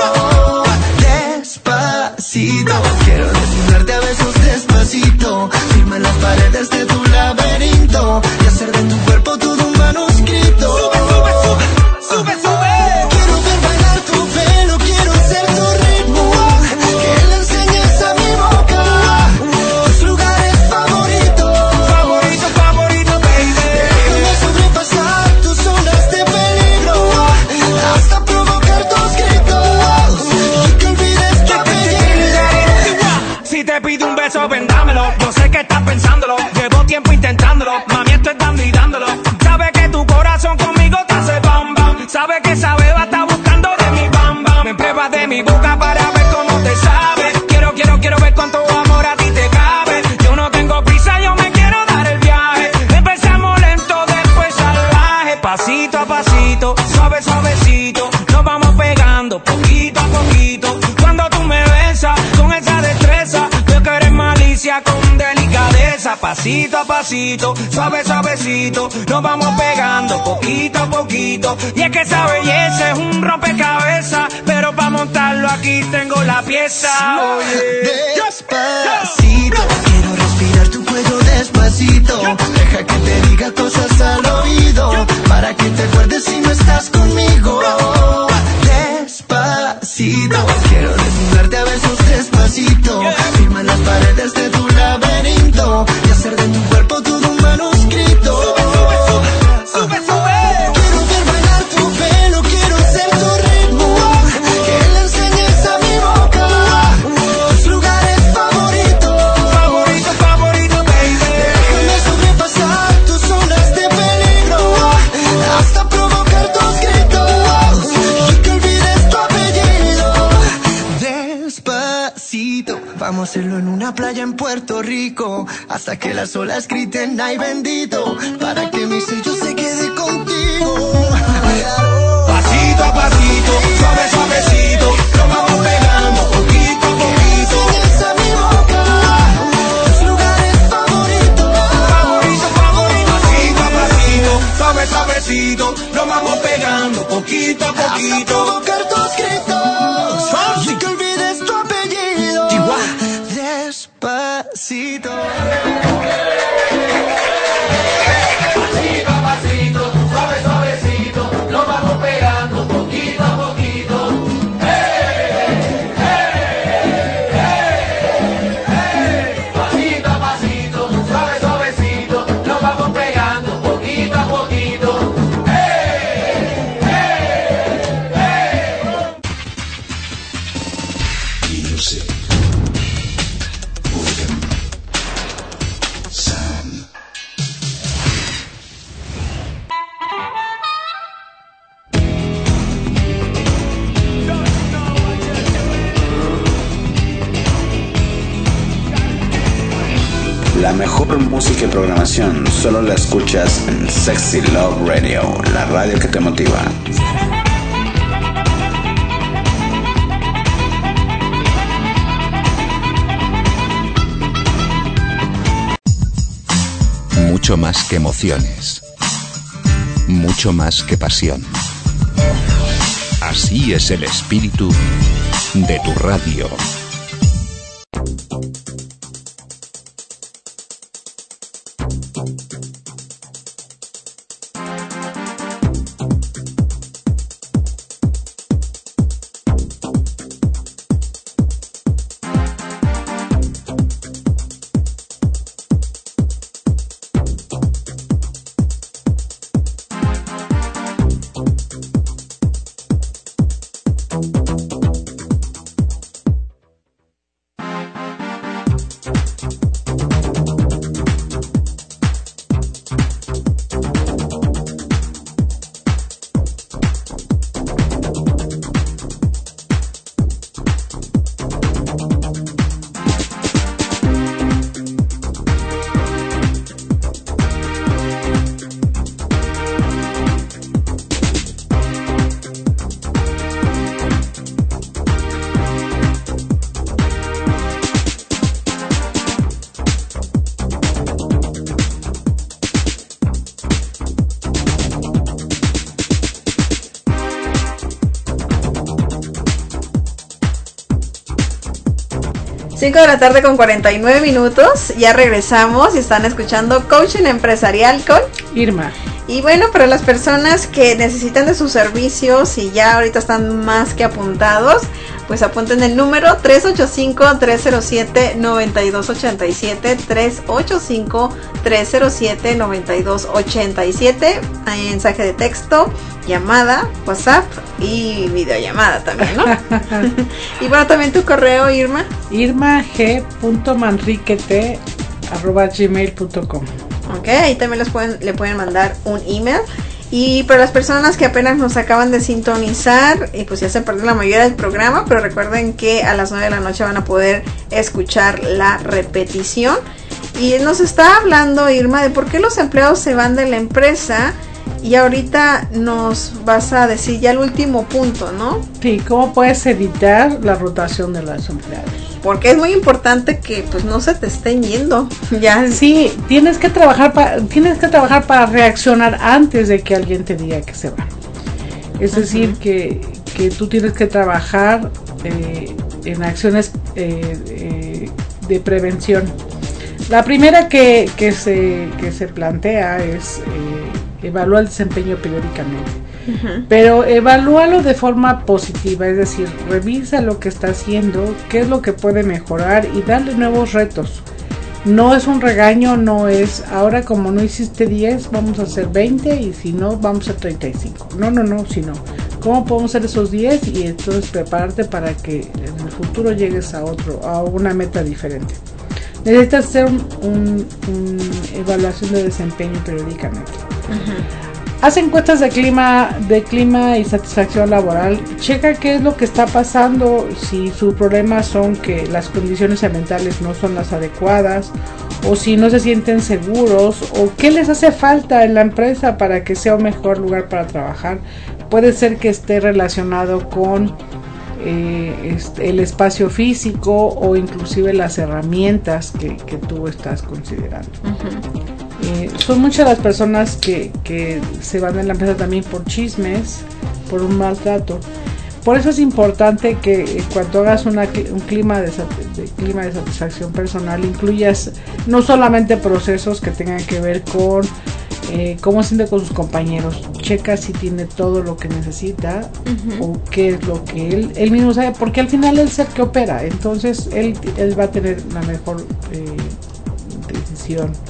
Despacito, quiero desnudarte a besos despacito. Firma en las paredes de tu laberinto y hacer de tu cuerpo todo un manuscrito. Sube, sube, sube, sube, sube. Quiero ver bailar tu pelo, quiero ser tu ritmo. Que le enseñes a mi boca tus lugares favoritos. Favorito, favorito, baby. Déjame sobrepasar tus zonas de peligro hasta provocar tus gritos y que olvides tu apellido. Si te pido un beso, ven dámelo. Yo sé que estás pensándolo. Llevo tiempo intentándolo. Mami, estoy dando y dándolo. Sabe que tu corazón conmigo te hace bam bam. Sabe que esa beba está buscando de mi bam bam. Me pruebas de mi boca para ver cómo te sabe. Quiero ver cuánto amor a ti te cabe. Yo no tengo prisa, yo me quiero dar el viaje. Empezamos lento, después salvaje. Pasito a pasito, suave, suavecito. Nos vamos pegando poquito a poquito. Cuando tú me besas con esa destreza, veo que eres malicia con delicadeza. Pasito a pasito, suave, suavecito. Nos vamos pegando poquito a poquito. Y es que esa belleza es un rompecabezas, pero para montarlo aquí tengo la pieza. Despacito, quiero respirar tu cuello despacito. Deja que te diga cosas al oído, para que te acuerdes si no estás conmigo. Despacito, quiero desnudarte a besos despacito. Firma en las paredes de tu laberinto y hacer de tu cuerpo todo un manuscrito. Sube, sube, sube. Quiero ver bailar tu pelo, quiero ser tu ritmo. Que le enseñes a mi boca tus lugares favoritos. Favorito, favorito, baby. Déjame sobrepasar tus zonas de peligro hasta provocar tus gritos y que olvides tu apellido. Despacito, vamos a hacerlo en una playa en Puerto Rico, hasta que las olas griten ay bendito, para que mi sello se quede contigo. Pasito a pasito, suave, suavecito, lo vamos pegando poquito a poquito. Enseñas a mi boca tus lugares favoritos. Favorito, favorito. Pasito a pasito, suave, suavecito, lo vamos pegando poquito a poquito. Hasta provocar tus gritos y que olvides tu apellido. Despacito. Pasito a pasito, suave, suavecito, lo vamos pegando poquito a poquito. Pasito a pasito, suave, suavecito, lo vamos pegando poquito a poquito. Music. Rhythm. Sound. La mejor música y programación solo la escuchas en Sexy Love Radio, la radio que te motiva. Mucho más que emociones. Mucho más que pasión. Así es el espíritu de tu radio. 5 de la tarde con 49 minutos. Ya regresamos y están escuchando Coaching Empresarial con Irma. Y bueno, para las personas que necesitan de sus servicios y ya ahorita están más que apuntados, pues apunten el número 385-307-9287, 385-307-9287, hay mensaje de texto, llamada, WhatsApp y videollamada también, ¿no? Y bueno, también tu correo, Irma. irmag.manriquete@gmail.com. Ok, ahí también le pueden mandar un email. Y para las personas que apenas nos acaban de sintonizar, y pues ya se perdió la mayoría del programa, pero recuerden que a las 9 de la noche van a poder escuchar la repetición. Y nos está hablando, Irma, de por qué los empleados se van de la empresa. Y ahorita nos vas a decir ya el último punto, ¿no? Sí, ¿cómo puedes evitar la rotación de los empleados? Porque es muy importante que pues no se te estén yendo. Ya. Sí, tienes que trabajar para reaccionar antes de que alguien te diga que se va. Es decir, que tú tienes que trabajar en acciones de prevención. La primera que se plantea es evaluar el desempeño periódicamente. Pero evalúalo de forma positiva, es decir, revisa lo que está haciendo, qué es lo que puede mejorar y darle nuevos retos. No es un regaño, no es ahora como no hiciste 10, vamos a hacer 20 y si no, vamos a 35. No, sino cómo podemos hacer esos 10 y entonces prepararte para que en el futuro llegues a una meta diferente. Necesitas hacer una evaluación de desempeño periódicamente. Haz encuestas de clima y satisfacción laboral. Checa qué es lo que está pasando, si sus problemas son que las condiciones ambientales no son las adecuadas, o si no se sienten seguros, o qué les hace falta en la empresa para que sea un mejor lugar para trabajar. Puede ser que esté relacionado con el espacio físico o inclusive las herramientas que tú estás considerando. Son muchas las personas que se van de la empresa también por chismes, por un maltrato. Por eso es importante que cuando hagas un clima de satisfacción personal incluyas no solamente procesos que tengan que ver con cómo se siente con sus compañeros. Checa si tiene todo lo que necesita o qué es lo que él mismo sabe, porque al final él es el que opera, entonces él va a tener la mejor decisión.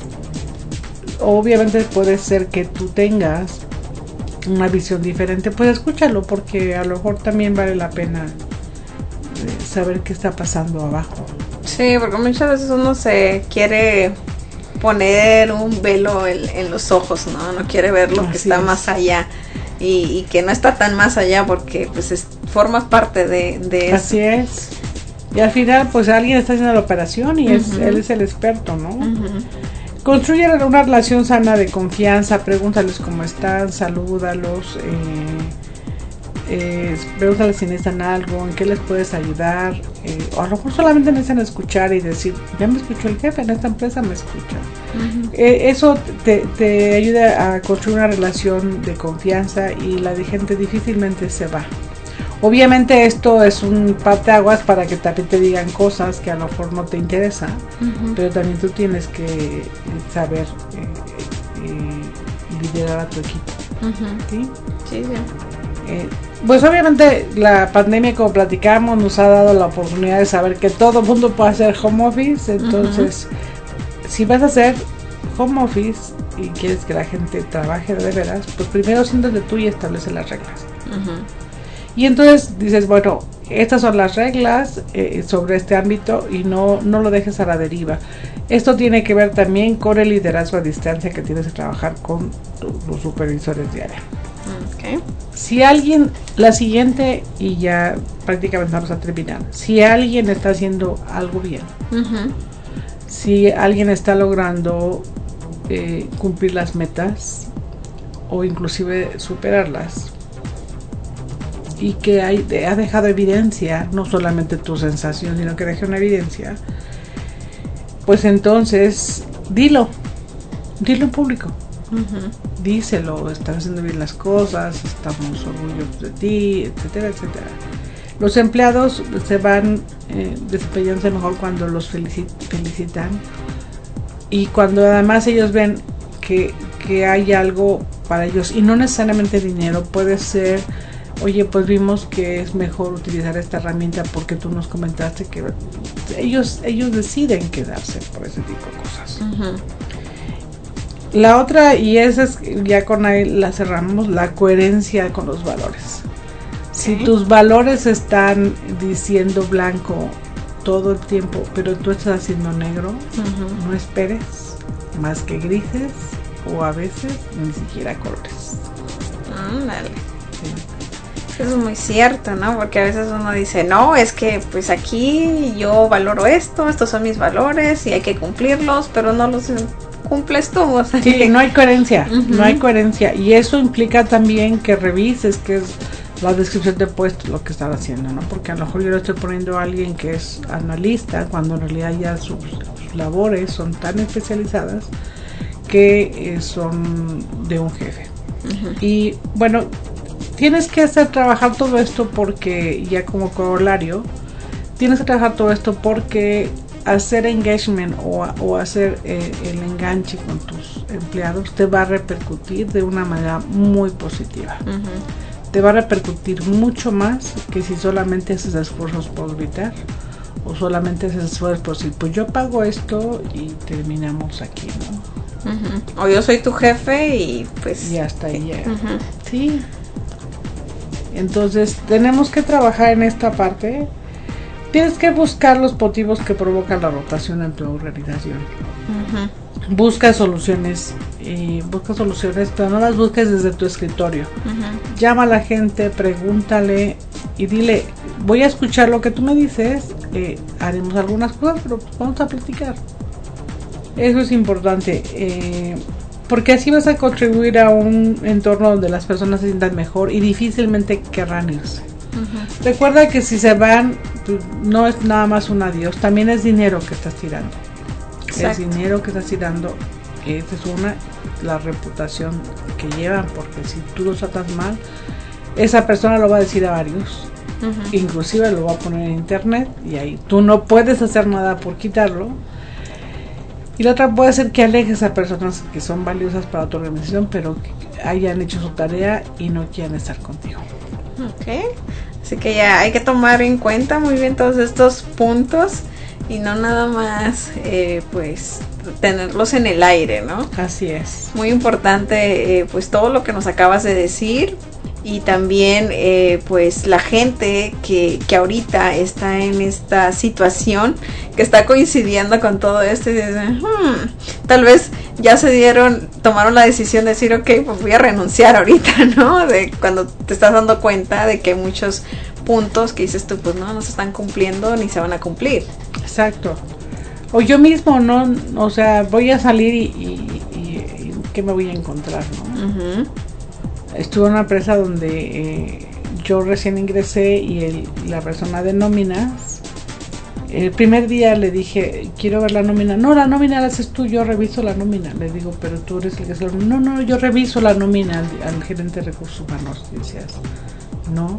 Obviamente puede ser que tú tengas una visión diferente, pues escúchalo, porque a lo mejor también vale la pena saber qué está pasando abajo. Sí, porque muchas veces uno se quiere poner un velo en los ojos, no quiere ver lo que está más allá y que no está tan más allá, porque pues formas parte de eso. Así es. Y al final pues alguien está haciendo la operación y él es el experto, ¿no? Construye una relación sana de confianza, pregúntales cómo están, salúdalos, pregúntales si necesitan algo, en qué les puedes ayudar, o a lo mejor solamente necesitan escuchar y decir, ya me escuchó el jefe, en esta empresa me escucha. Eso te ayuda a construir una relación de confianza y la gente difícilmente se va. Obviamente esto es un parteaguas para que también te digan cosas que a lo mejor no te interesan, pero también tú tienes que saber liderar a tu equipo. ¿Sí? Sí. Pues obviamente la pandemia, como platicamos, nos ha dado la oportunidad de saber que todo el mundo puede hacer home office. Entonces, si vas a hacer home office y quieres que la gente trabaje de veras, pues primero siéntate tú y establece las reglas. Y entonces dices, bueno, estas son las reglas sobre este ámbito y no lo dejes a la deriva. Esto tiene que ver también con el liderazgo a distancia que tienes que trabajar con los supervisores de área. Si alguien, la siguiente, y ya prácticamente vamos a terminar, si alguien está haciendo algo bien, si alguien está logrando cumplir las metas o inclusive superarlas, y que ha dejado evidencia, no solamente tu sensación, sino que deje una evidencia, pues entonces dilo en público. Díselo, estás haciendo bien las cosas, estamos orgullosos de ti, etcétera, etcétera. Los empleados se van desempeñándose mejor cuando los felicitan, y cuando además ellos ven que hay algo para ellos, y no necesariamente dinero, puede ser, oye, pues vimos que es mejor utilizar esta herramienta porque tú nos comentaste que ellos deciden quedarse por ese tipo de cosas. Ujú. La otra, y esa es, ya con ahí la cerramos, la coherencia con los valores. Si tus valores están diciendo blanco todo el tiempo, pero tú estás haciendo negro, Ujú. no esperes más que grises, o a veces ni siquiera colores. Ándale. Sí. Eso es muy cierto, ¿no? Porque a veces uno dice, no, es que pues aquí yo valoro esto, estos son mis valores y hay que cumplirlos, pero no los cumples tú. O sea, Sí, no hay coherencia, Ujú. no hay coherencia. Y eso implica también que revises qué es la descripción de puesto, lo que están haciendo, ¿no? Porque a lo mejor yo le estoy poniendo a alguien que es analista, cuando en realidad ya sus labores son tan especializadas que son de un jefe. Ujú. Y bueno, tienes que hacer trabajar todo esto porque, ya como corolario, tienes que trabajar todo esto porque hacer engagement o hacer el enganche con tus empleados te va a repercutir de una manera muy positiva. Ujú. Te va a repercutir mucho más que si solamente haces esfuerzos por gritar, o solamente haces esfuerzos por decir, pues yo pago esto y terminamos aquí, ¿no? Ujú. O yo soy tu jefe y pues... Y hasta ahí llega. Ujú. Sí. Entonces tenemos que trabajar en esta parte. Tienes que buscar los motivos que provocan la rotación en tu organización. Ujú. Busca soluciones, pero no las busques desde tu escritorio. Ujú. Llama a la gente, pregúntale y dile, voy a escuchar lo que tú me dices, haremos algunas cosas, pero vamos a platicar. Eso es importante, porque así vas a contribuir a un entorno donde las personas se sientan mejor y difícilmente querrán irse. Ujú. Recuerda que si se van, pues, no es nada más un adiós, también es dinero que estás tirando. Exacto. Es dinero que estás tirando. Esa es una, la reputación que llevan, porque si tú los tratas mal, esa persona lo va a decir a varios, Ujú. inclusive lo va a poner en internet, y ahí tú no puedes hacer nada por quitarlo. Y la otra puede ser que alejes a personas que son valiosas para tu organización, pero que hayan hecho su tarea y no quieran estar contigo. Ok, así que ya hay que tomar en cuenta muy bien todos estos puntos y no nada más pues tenerlos en el aire, ¿no? Así es. Muy importante pues todo lo que nos acabas de decir, y también pues la gente que ahorita está en esta situación, que está coincidiendo con todo esto y dicen, tal vez ya tomaron la decisión de decir, ok, pues voy a renunciar ahorita, ¿no? De cuando te estás dando cuenta de que hay muchos puntos que dices tú, pues no se están cumpliendo ni se van a cumplir. Exacto. O yo mismo, ¿no? O sea, voy a salir y ¿qué me voy a encontrar, no? Ujú. Estuve en una empresa donde yo recién ingresé y la persona de nóminas, el primer día le dije, quiero ver la nómina. No, la nómina la haces tú, yo reviso la nómina. Le digo, pero tú eres el que se lo... No, yo reviso la nómina al gerente de recursos humanos. Y decías, no.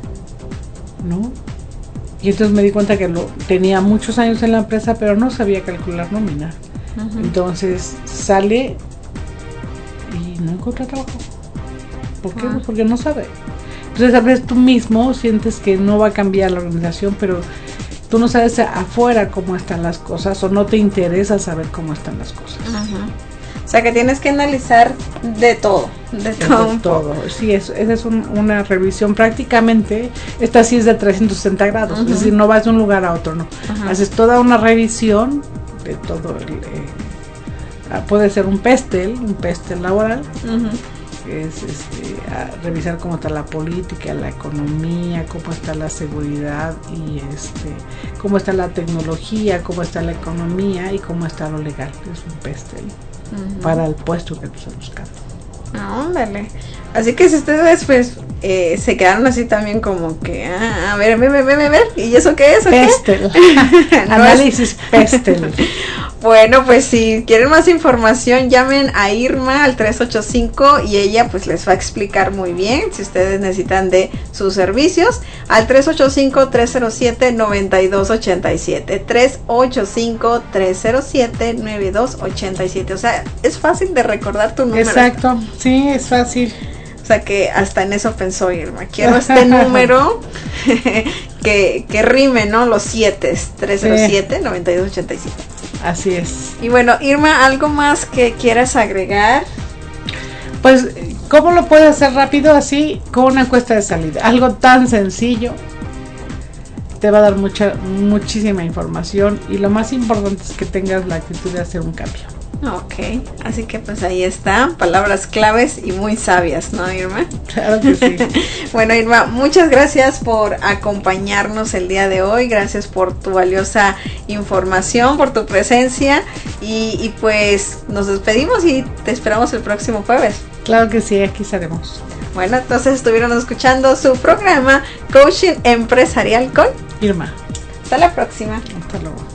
Y entonces me di cuenta que tenía muchos años en la empresa, pero no sabía calcular nómina. Ujú. Entonces sale y no encuentra trabajo. ¿Por qué? Pues porque no sabe. Entonces a veces tú mismo sientes que no va a cambiar la organización, pero tú no sabes afuera cómo están las cosas, o no te interesa saber cómo están las cosas. Ujú. O sea que tienes que analizar de todo un poco. Todo. Sí, esa es una revisión prácticamente. Esta sí es de 360 grados, Ujú. es decir, no vas de un lugar a otro, no. Ajá. Haces toda una revisión de todo. Puede ser un pestel laboral. Ujú. Es a revisar cómo está la política, la economía, cómo está la seguridad y cómo está la tecnología, cómo está la economía y cómo está lo legal. Es un pestel para el puesto que tú estás buscando. Ándale. Así que si ustedes pues se quedaron así también como que, a ver, ¿y eso qué es? ¿O qué? Pestel. No Análisis pestel. Bueno, pues si quieren más información, llamen a Irma al 385 y ella pues les va a explicar muy bien si ustedes necesitan de sus servicios al 385-307-9287, 385-307-9287. O sea, es fácil de recordar tu número. Exacto, sí, es fácil. O sea que hasta en eso pensó Irma. Quiero este número que rime, ¿no? Los 7, 307-9287. Así es. Y bueno, Irma, ¿algo más que quieras agregar? Pues, ¿cómo lo puedes hacer rápido así? Con una encuesta de salida. Algo tan sencillo. Te va a dar muchísima información. Y lo más importante es que tengas la actitud de hacer un cambio. Ok, así que pues ahí está, palabras claves y muy sabias, ¿no, Irma? Claro que sí. Bueno, Irma, muchas gracias por acompañarnos el día de hoy, gracias por tu valiosa información, por tu presencia y pues nos despedimos y te esperamos el próximo jueves. Claro que sí, aquí estaremos. Bueno, entonces estuvieron escuchando su programa Coaching Empresarial con Irma. Hasta la próxima. Hasta luego.